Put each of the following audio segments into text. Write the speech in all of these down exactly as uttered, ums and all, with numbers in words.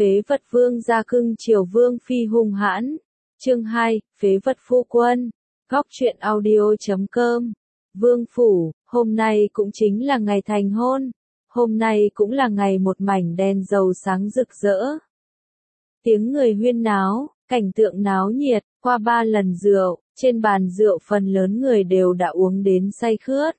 Phế vật vương gia cưng chiều vương phi hung hãn. Chương hai, phế vật phu quân. Góc truyện audio chấm com. Vương phủ, hôm nay cũng chính là ngày thành hôn. Hôm nay cũng là ngày một mảnh đèn dầu sáng rực rỡ. Tiếng người huyên náo, cảnh tượng náo nhiệt, qua ba lần rượu, trên bàn rượu phần lớn người đều đã uống đến say khướt.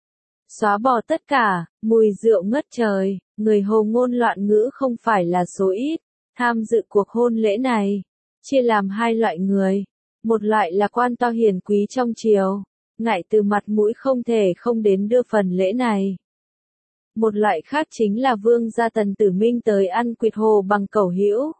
Xóa bỏ tất cả, mùi rượu ngất trời, người hồ ngôn loạn ngữ không phải là số ít. Tham dự cuộc hôn lễ này, chia làm hai loại người. Một loại là quan to hiền quý trong triều, ngại từ mặt mũi không thể không đến đưa phần lễ này. Một loại khác chính là vương gia Tần Tử Minh tới ăn quỵt hồ bằng cẩu hữu.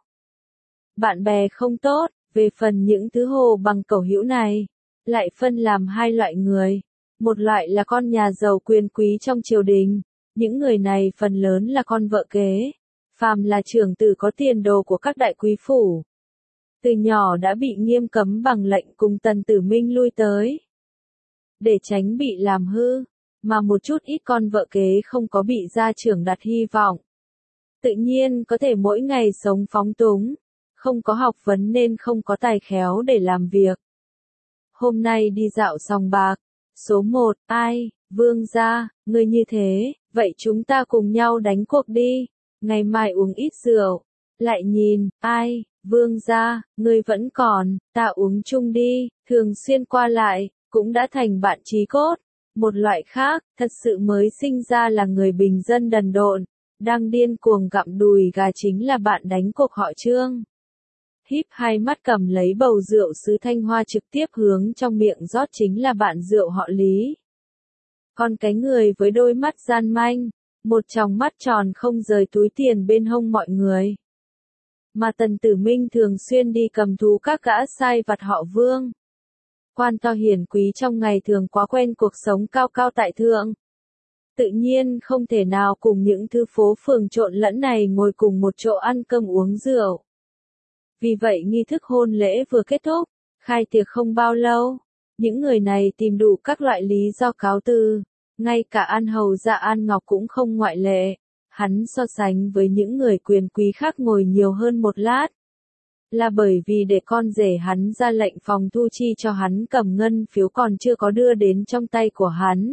Bạn bè không tốt, về phần những thứ hồ bằng cẩu hữu này, lại phân làm hai loại người. Một loại là con nhà giàu quyền quý trong triều đình, những người này phần lớn là con vợ kế, phàm là trưởng tử có tiền đồ của các đại quý phủ. Từ nhỏ đã bị nghiêm cấm bằng lệnh cùng Tần Tử Minh lui tới, để tránh bị làm hư, mà một chút ít con vợ kế không có bị gia trưởng đặt hy vọng. Tự nhiên có thể mỗi ngày sống phóng túng, không có học vấn nên không có tài khéo để làm việc. Hôm nay đi dạo sòng bạc. Số một, ai, vương gia, ngươi như thế, vậy chúng ta cùng nhau đánh cuộc đi, ngày mai uống ít rượu. Lại nhìn, ai, vương gia, ngươi vẫn còn, ta uống chung đi, thường xuyên qua lại, cũng đã thành bạn chí cốt. Một loại khác, thật sự mới sinh ra là người bình dân đần độn, đang điên cuồng gặm đùi gà chính là bạn đánh cuộc họ Trương. Híp hai mắt cầm lấy bầu rượu sứ Thanh Hoa trực tiếp hướng trong miệng rót chính là bạn rượu họ Lý. Còn cái người với đôi mắt gian manh, một tròng mắt tròn không rời túi tiền bên hông mọi người. Mà Tần Tử Minh thường xuyên đi cầm thú các gã sai vặt họ Vương. Quan to hiền quý trong ngày thường quá quen cuộc sống cao cao tại thượng. Tự nhiên không thể nào cùng những thứ phố phường trộn lẫn này ngồi cùng một chỗ ăn cơm uống rượu. Vì vậy nghi thức hôn lễ vừa kết thúc, khai tiệc không bao lâu, những người này tìm đủ các loại lý do cáo từ, ngay cả An Hầu gia An Ngọc cũng không ngoại lệ. Hắn so sánh với những người quyền quý khác ngồi nhiều hơn một lát, là bởi vì để con rể hắn ra lệnh phòng thu chi cho hắn cầm ngân phiếu còn chưa có đưa đến trong tay của hắn.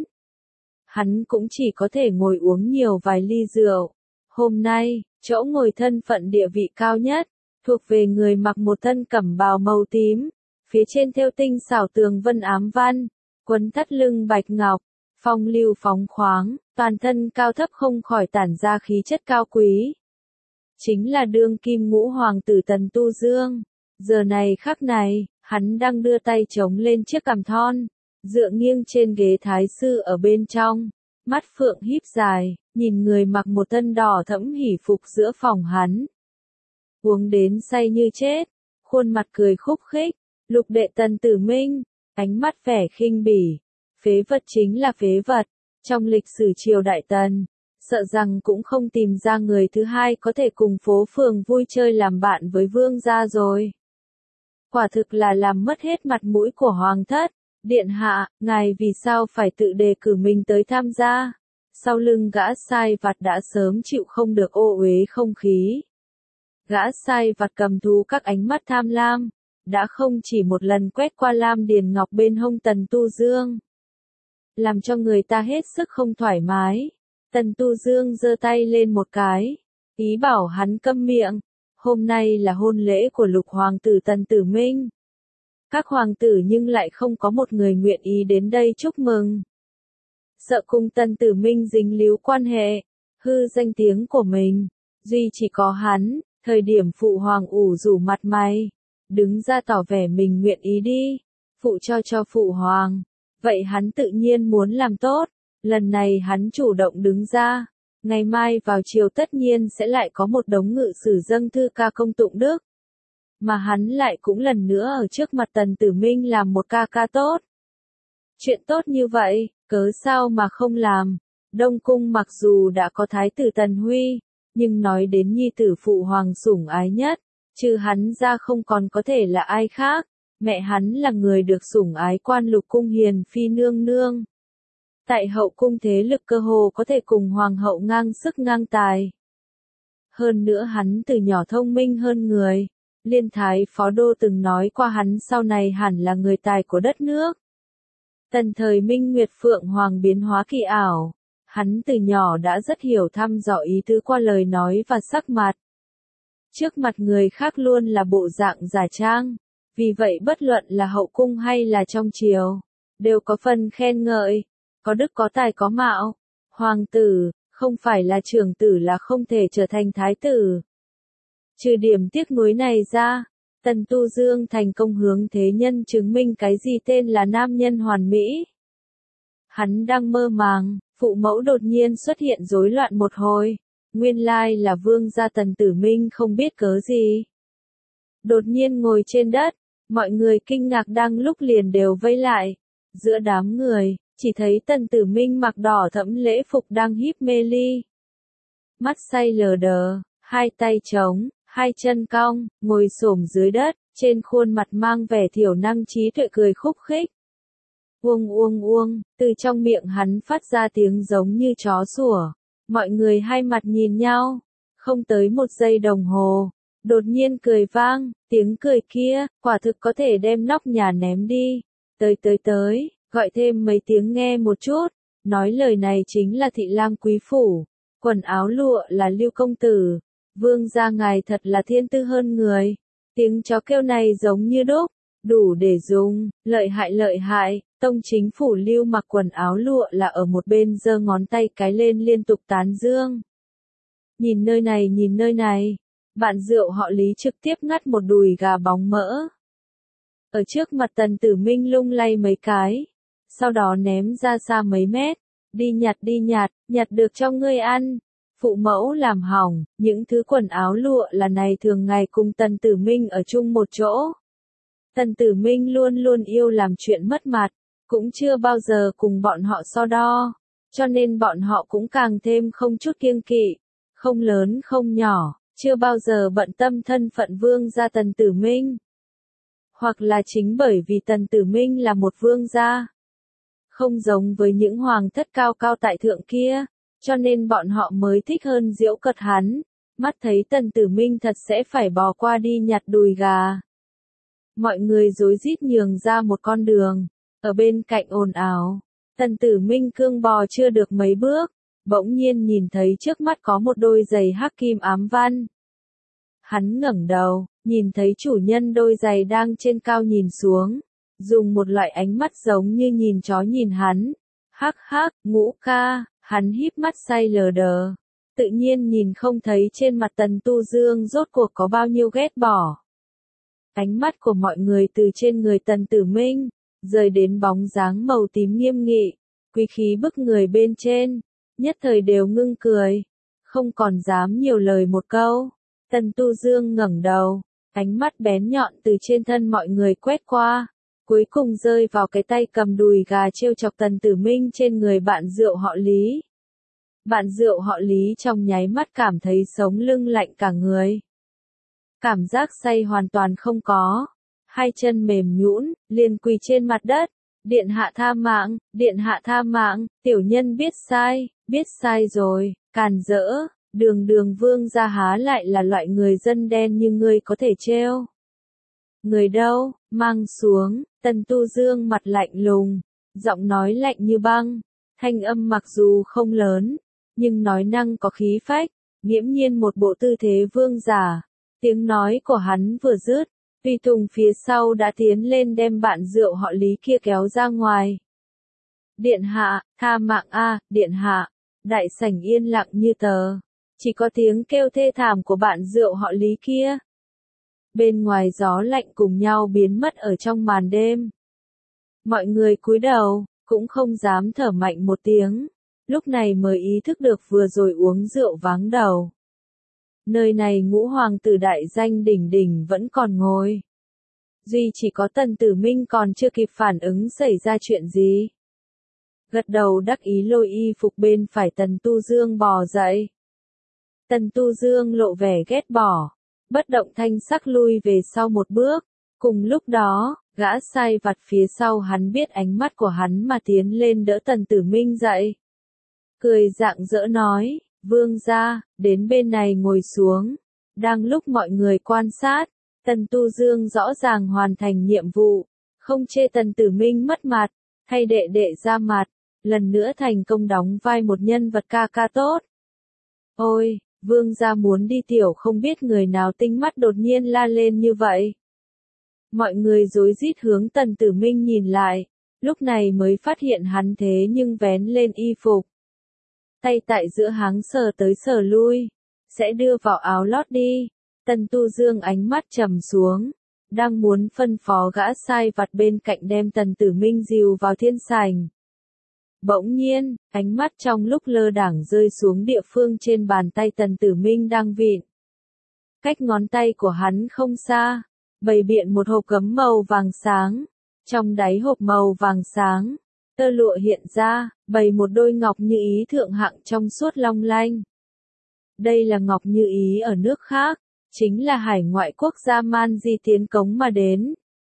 Hắn cũng chỉ có thể ngồi uống nhiều vài ly rượu. Hôm nay, chỗ ngồi thân phận địa vị cao nhất, thuộc về người mặc một thân cẩm bào màu tím, phía trên thêu tinh xảo tường vân ám văn, quấn thắt lưng bạch ngọc, phong lưu phóng khoáng, toàn thân cao thấp không khỏi tản ra khí chất cao quý. Chính là đương kim ngũ hoàng tử Tần Tu Dương. Giờ này khắc này, hắn đang đưa tay chống lên chiếc cằm thon, dựa nghiêng trên ghế thái sư ở bên trong, mắt phượng híp dài, nhìn người mặc một thân đỏ thẫm hỉ phục giữa phòng hắn. Uống đến say như chết, khuôn mặt cười khúc khích, lục đệ Tần Tử Minh, ánh mắt vẻ khinh bỉ. Phế vật chính là phế vật, trong lịch sử triều đại Tần, sợ rằng cũng không tìm ra người thứ hai có thể cùng phố phường vui chơi làm bạn với vương gia rồi. Quả thực là làm mất hết mặt mũi của hoàng thất. Điện hạ, ngài vì sao phải tự đề cử mình tới tham gia? Sau lưng gã sai vặt đã sớm chịu không được ô uế không khí. Gã sai vặt cầm thú các ánh mắt tham lam, đã không chỉ một lần quét qua lam điền ngọc bên hông Tần Tu Dương, làm cho người ta hết sức không thoải mái. Tần Tu Dương giơ tay lên một cái, ý bảo hắn câm miệng. Hôm nay là hôn lễ của lục hoàng tử Tần Tử Minh. Các hoàng tử nhưng lại không có một người nguyện ý đến đây chúc mừng. Sợ cùng Tần Tử Minh dính líu quan hệ, hư danh tiếng của mình, duy chỉ có hắn. Thời điểm phụ hoàng ủ rủ mặt mày, đứng ra tỏ vẻ mình nguyện ý đi, phụ cho cho phụ hoàng, vậy hắn tự nhiên muốn làm tốt, lần này hắn chủ động đứng ra, ngày mai vào chiều tất nhiên sẽ lại có một đống ngự sử dâng thư ca công tụng đức, mà hắn lại cũng lần nữa ở trước mặt Tần Tử Minh làm một ca ca tốt. Chuyện tốt như vậy, cớ sao mà không làm? Đông cung mặc dù đã có thái tử Tần Huy, nhưng nói đến nhi tử phụ hoàng sủng ái nhất, trừ hắn ra không còn có thể là ai khác. Mẹ hắn là người được sủng ái quan lục cung hiền phi nương nương. Tại hậu cung thế lực cơ hồ có thể cùng hoàng hậu ngang sức ngang tài. Hơn nữa hắn từ nhỏ thông minh hơn người. Liên Thái Phó Đô từng nói qua hắn sau này hẳn là người tài của đất nước. Tần thời Minh Nguyệt Phượng Hoàng biến hóa kỳ ảo. Hắn từ nhỏ đã rất hiểu thăm dò ý tứ qua lời nói và sắc mặt. Trước mặt người khác luôn là bộ dạng giả trang. Vì vậy bất luận là hậu cung hay là trong triều, đều có phần khen ngợi. Có đức có tài có mạo. Hoàng tử, không phải là trưởng tử là không thể trở thành thái tử. Trừ điểm tiếc nuối này ra, Tần Tu Dương thành công hướng thế nhân chứng minh cái gì tên là nam nhân hoàn mỹ. Hắn đang mơ màng, phụ mẫu đột nhiên xuất hiện rối loạn một hồi. Nguyên lai là vương gia Tần Tử Minh không biết cớ gì. Đột nhiên ngồi trên đất, mọi người kinh ngạc đang lúc liền đều vây lại. Giữa đám người, chỉ thấy Tần Tử Minh mặc đỏ thẫm lễ phục đang híp mê ly. Mắt say lờ đờ, hai tay trống, hai chân cong, ngồi xổm dưới đất, trên khuôn mặt mang vẻ thiểu năng trí tuệ cười khúc khích. Uông uông uông, từ trong miệng hắn phát ra tiếng giống như chó sủa. Mọi người hai mặt nhìn nhau, không tới một giây đồng hồ, đột nhiên cười vang, tiếng cười kia, quả thực có thể đem nóc nhà ném đi. Tới tới tới, gọi thêm mấy tiếng nghe một chút, nói lời này chính là thị lang quý phủ, quần áo lụa là Lưu công tử, vương gia ngài thật là thiên tư hơn người. Tiếng chó kêu này giống như đúc, đủ để dùng, lợi hại lợi hại. Tông chính phủ Lưu mặc quần áo lụa là ở một bên giơ ngón tay cái lên liên tục tán dương. Nhìn nơi này nhìn nơi này, bạn rượu họ Lý trực tiếp ngắt một đùi gà bóng mỡ. Ở trước mặt Tần Tử Minh lung lay mấy cái, sau đó ném ra xa mấy mét, đi nhặt đi nhặt, nhặt được cho ngươi ăn. Phụ mẫu làm hỏng, những thứ quần áo lụa là này thường ngày cùng Tần Tử Minh ở chung một chỗ. Tần Tử Minh luôn luôn yêu làm chuyện mất mặt. Cũng chưa bao giờ cùng bọn họ so đo, cho nên bọn họ cũng càng thêm không chút kiêng kỵ, không lớn không nhỏ, chưa bao giờ bận tâm thân phận vương gia Tần Tử Minh. Hoặc là chính bởi vì Tần Tử Minh là một vương gia, không giống với những hoàng thất cao cao tại thượng kia, cho nên bọn họ mới thích hơn giễu cợt hắn, mắt thấy Tần Tử Minh thật sẽ phải bò qua đi nhặt đùi gà. Mọi người rối rít nhường ra một con đường. Ở bên cạnh ồn ào, Tần Tử Minh cương bò chưa được mấy bước, bỗng nhiên nhìn thấy trước mắt có một đôi giày hắc kim ám văn. Hắn ngẩng đầu, nhìn thấy chủ nhân đôi giày đang trên cao nhìn xuống, dùng một loại ánh mắt giống như nhìn chó nhìn hắn. Hắc hắc, Ngũ ca, hắn híp mắt say lờ đờ, tự nhiên nhìn không thấy trên mặt Tần Tu Dương rốt cuộc có bao nhiêu ghét bỏ. Ánh mắt của mọi người từ trên người Tần Tử Minh rời đến bóng dáng màu tím nghiêm nghị, quý khí bức người bên trên, nhất thời đều ngưng cười, không còn dám nhiều lời một câu. Tần Tu Dương ngẩng đầu, ánh mắt bén nhọn từ trên thân mọi người quét qua, cuối cùng rơi vào cái tay cầm đùi gà trêu chọc Tần Tử Minh trên người bạn rượu họ Lý. Bạn rượu họ Lý trong nháy mắt cảm thấy sống lưng lạnh cả người. Cảm giác say hoàn toàn không có. Hai chân mềm nhũn, liền quỳ trên mặt đất. Điện hạ tha mạng, điện hạ tha mạng, tiểu nhân biết sai, biết sai rồi, càn rỡ, đường đường vương gia há lại là loại người dân đen như ngươi có thể trêu. Người đâu, mang xuống, Tần Tu Dương mặt lạnh lùng, giọng nói lạnh như băng, thanh âm mặc dù không lớn, nhưng nói năng có khí phách, nghiễm nhiên một bộ tư thế vương giả. Tiếng nói của hắn vừa dứt, tùy tùng phía sau đã tiến lên đem bạn rượu họ Lý kia kéo ra ngoài. Điện hạ, tha mạng a, điện hạ. Đại sảnh yên lặng như tờ, chỉ có tiếng kêu thê thảm của bạn rượu họ Lý kia. Bên ngoài gió lạnh cùng nhau biến mất ở trong màn đêm. Mọi người cúi đầu, cũng không dám thở mạnh một tiếng, lúc này mới ý thức được vừa rồi uống rượu váng đầu. Nơi này ngũ hoàng tử đại danh đỉnh đỉnh vẫn còn ngồi. Duy chỉ có Tần Tử Minh còn chưa kịp phản ứng xảy ra chuyện gì. Gật đầu đắc ý lôi y phục bên phải Tần Tu Dương bò dậy. Tần Tu Dương lộ vẻ ghét bỏ, bất động thanh sắc lui về sau một bước. Cùng lúc đó, gã sai vặt phía sau hắn biết ánh mắt của hắn mà tiến lên đỡ Tần Tử Minh dậy. Cười rạng rỡ nói, Vương gia, đến bên này ngồi xuống. Đang lúc mọi người quan sát, Tần Tu Dương rõ ràng hoàn thành nhiệm vụ, không chê Tần Tử Minh mất mặt, thay đệ đệ ra mặt, lần nữa thành công đóng vai một nhân vật ca ca tốt. Ôi, Vương gia muốn đi tiểu không biết người nào tinh mắt đột nhiên la lên như vậy. Mọi người rối rít hướng Tần Tử Minh nhìn lại, lúc này mới phát hiện hắn thế nhưng vén lên y phục. Tay tại giữa háng sờ tới sờ lui, sẽ đưa vào áo lót đi. Tần Tu Dương ánh mắt trầm xuống, đang muốn phân phó gã sai vặt bên cạnh đem Tần Tử Minh dìu vào thiên sảnh. Bỗng nhiên, ánh mắt trong lúc lơ đãng rơi xuống địa phương trên bàn tay Tần Tử Minh đang vịn. Cách ngón tay của hắn không xa, bày biện một hộp gấm màu vàng sáng. Trong đáy hộp màu vàng sáng, tơ lụa hiện ra, bày một đôi ngọc như ý thượng hạng trong suốt long lanh. Đây là ngọc như ý ở nước khác, chính là hải ngoại quốc gia Man Di tiến cống mà đến.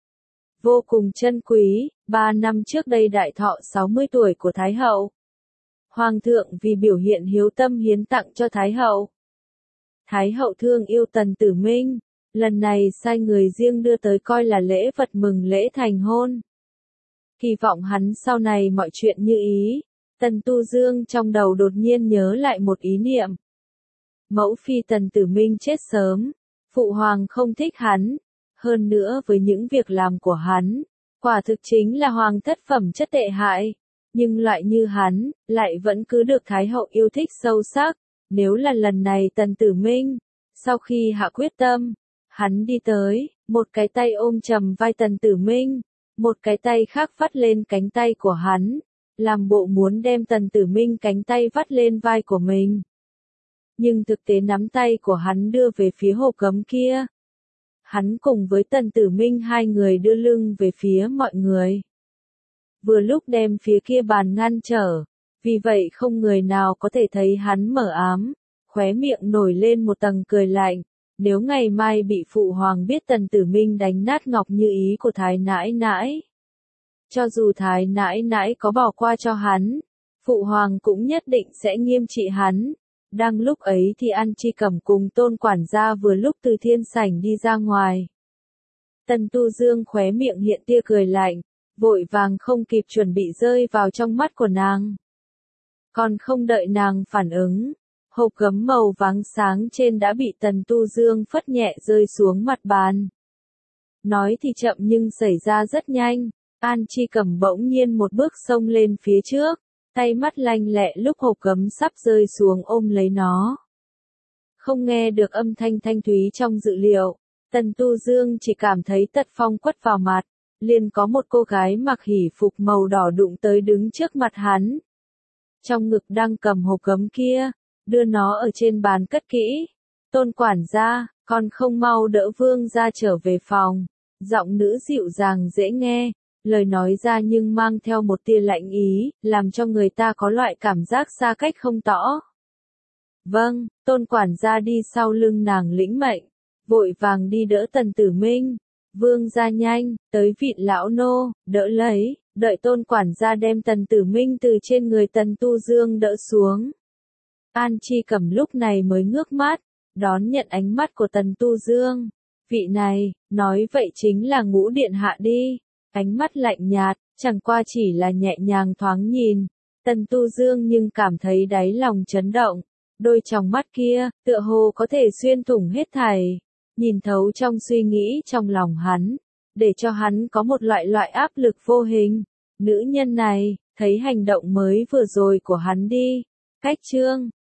Vô cùng chân quý, ba năm trước đây đại thọ sáu mươi tuổi của Thái Hậu. Hoàng thượng vì biểu hiện hiếu tâm hiến tặng cho Thái Hậu. Thái Hậu thương yêu Tần Tử Minh, lần này sai người riêng đưa tới coi là lễ vật mừng lễ thành hôn. Kỳ vọng hắn sau này mọi chuyện như ý. Tần Tu Dương trong đầu đột nhiên nhớ lại một ý niệm. Mẫu phi Tần Tử Minh chết sớm, phụ hoàng không thích hắn, hơn nữa với những việc làm của hắn, quả thực chính là hoàng thất phẩm chất tệ hại, nhưng loại như hắn, lại vẫn cứ được Thái Hậu yêu thích sâu sắc. Nếu là lần này Tần Tử Minh, sau khi hạ quyết tâm, hắn đi tới, một cái tay ôm chầm vai Tần Tử Minh, một cái tay khác vắt lên cánh tay của hắn, làm bộ muốn đem Tần Tử Minh cánh tay vắt lên vai của mình. Nhưng thực tế nắm tay của hắn đưa về phía hộp gấm kia. Hắn cùng với Tần Tử Minh hai người đưa lưng về phía mọi người. Vừa lúc đem phía kia bàn ngăn trở, vì vậy không người nào có thể thấy hắn mở ám, khóe miệng nổi lên một tầng cười lạnh. Nếu ngày mai bị phụ hoàng biết Tần Tử Minh đánh nát ngọc như ý của Thái nãi nãi, cho dù Thái nãi nãi có bỏ qua cho hắn, phụ hoàng cũng nhất định sẽ nghiêm trị hắn. Đang lúc ấy thì An Chi Cẩm cùng Tôn quản gia vừa lúc từ thiên sảnh đi ra ngoài. Tần Tu Dương khóe miệng hiện tia cười lạnh, vội vàng không kịp chuẩn bị rơi vào trong mắt của nàng. Còn không đợi nàng phản ứng, hộp gấm màu vàng sáng trên đã bị Tần Tu Dương phất nhẹ rơi xuống mặt bàn. Nói thì chậm nhưng xảy ra rất nhanh, An Chi Cẩm bỗng nhiên một bước xông lên phía trước, tay mắt lanh lẹ lúc hộp gấm sắp rơi xuống ôm lấy nó. Không nghe được âm thanh thanh thúy trong dự liệu, Tần Tu Dương chỉ cảm thấy tật phong quất vào mặt, liền có một cô gái mặc hỉ phục màu đỏ đụng tới đứng trước mặt hắn. Trong ngực đang cầm hộp gấm kia, đưa nó ở trên bàn cất kỹ. Tôn quản gia, con không mau đỡ Vương gia trở về phòng. Giọng nữ dịu dàng dễ nghe, lời nói ra nhưng mang theo một tia lạnh ý, làm cho người ta có loại cảm giác xa cách không tỏ. Vâng, Tôn quản gia đi sau lưng nàng lĩnh mệnh, vội vàng đi đỡ Tần Tử Minh. Vương gia nhanh, tới vịn lão nô, đỡ lấy, đợi Tôn quản gia đem Tần Tử Minh từ trên người Tần Tu Dương đỡ xuống. An Chi Cẩm lúc này mới ngước mắt, đón nhận ánh mắt của Tần Tu Dương. Vị này, nói vậy chính là Ngũ điện hạ đi. Ánh mắt lạnh nhạt, chẳng qua chỉ là nhẹ nhàng thoáng nhìn. Tần Tu Dương nhưng cảm thấy đáy lòng chấn động. Đôi tròng mắt kia, tựa hồ có thể xuyên thủng hết thảy. Nhìn thấu trong suy nghĩ trong lòng hắn, để cho hắn có một loại loại áp lực vô hình. Nữ nhân này, thấy hành động mới vừa rồi của hắn đi. Cách chương